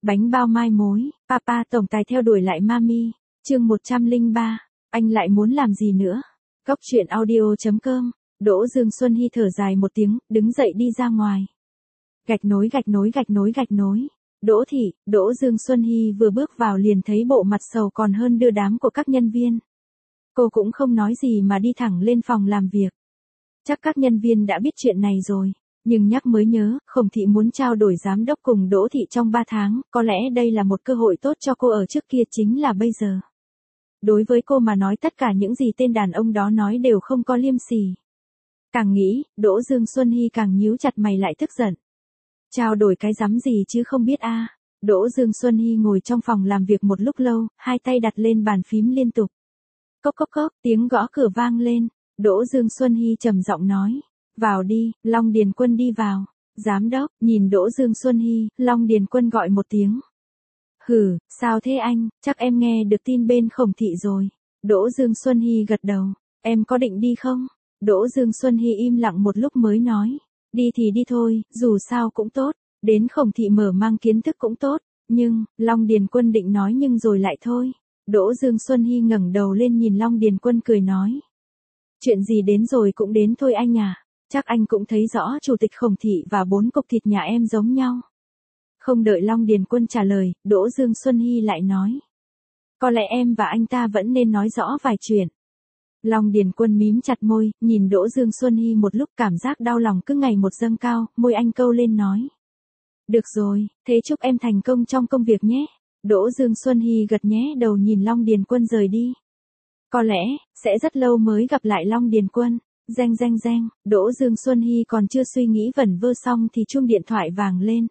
Bánh bao mai mối, Papa tổng tài theo đuổi lại Mami, chương 103, anh lại muốn làm gì nữa? Góc truyện audio.com, Đỗ Dương Xuân Hy thở dài một tiếng, đứng dậy đi ra ngoài. Gạch nối. Đỗ Dương Xuân Hy vừa bước vào liền thấy bộ mặt sầu còn hơn đưa đám của các nhân viên. Cô cũng không nói gì mà đi thẳng lên phòng làm việc. Chắc các nhân viên đã biết chuyện này rồi, nhưng nhắc mới nhớ, Khổng Thị muốn trao đổi giám đốc cùng Đỗ Thị trong 3 tháng, có lẽ đây là một cơ hội tốt cho cô ở trước kia chính là bây giờ. Đối với cô mà nói tất cả những gì tên đàn ông đó nói đều không có liêm sỉ. Càng nghĩ, Đỗ Dương Xuân Hy càng nhíu chặt mày lại tức giận. Trao đổi cái rắm gì chứ không biết a. Đỗ Dương Xuân Hy ngồi trong phòng làm việc một lúc lâu, hai tay đặt lên bàn phím liên tục. Cốc, tiếng gõ cửa vang lên. Đỗ Dương Xuân Hy trầm giọng nói. Vào đi, Long Điền Quân đi vào. Giám đốc, nhìn Đỗ Dương Xuân Hy, Long Điền Quân gọi một tiếng. Hử, sao thế anh, chắc em nghe được tin bên Khổng Thị rồi. Đỗ Dương Xuân Hy gật đầu. Em có định đi không? Đỗ Dương Xuân Hy im lặng một lúc mới nói. Đi thì đi thôi, dù sao cũng tốt. Đến Khổng Thị mở mang kiến thức cũng tốt. Nhưng, Long Điền Quân định nói nhưng rồi lại thôi. Đỗ Dương Xuân Hy ngẩng đầu lên nhìn Long Điền Quân cười nói. Chuyện gì đến rồi cũng đến thôi anh à. Chắc anh cũng thấy rõ chủ tịch Khổng Thị và 4 cục thịt nhà em giống nhau. Không đợi Long Điền Quân trả lời, Đỗ Dương Xuân Hy lại nói. Có lẽ em và anh ta vẫn nên nói rõ vài chuyện. Long Điền Quân mím chặt môi, nhìn Đỗ Dương Xuân Hy một lúc cảm giác đau lòng cứ ngày một dâng cao, môi anh câu lên nói. Được rồi, thế chúc em thành công trong công việc nhé. Đỗ Dương Xuân Hy gật nhé đầu nhìn Long Điền Quân rời đi. Có lẽ, sẽ rất lâu mới gặp lại Long Điền Quân. Reng, Đỗ Dương Xuân Hy còn chưa suy nghĩ vẩn vơ xong thì chuông điện thoại vang lên.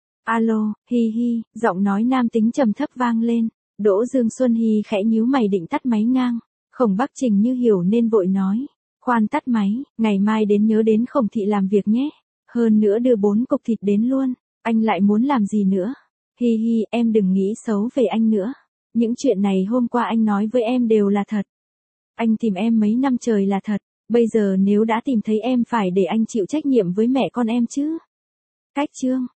Alo, hi, giọng nói nam tính trầm thấp vang lên. Đỗ Dương Xuân Hy khẽ nhíu mày định tắt máy ngang. Khổng Bắc Trình như hiểu nên vội nói. Khoan tắt máy, ngày mai đến nhớ đến Khổng Thị làm việc nhé. Hơn nữa đưa 4 cục thịt đến luôn. Anh lại muốn làm gì nữa? Hi, em đừng nghĩ xấu về anh nữa. Những chuyện này hôm qua anh nói với em đều là thật. Anh tìm em mấy năm trời là thật. Bây giờ nếu đã tìm thấy em phải để anh chịu trách nhiệm với mẹ con em chứ. Cách chương.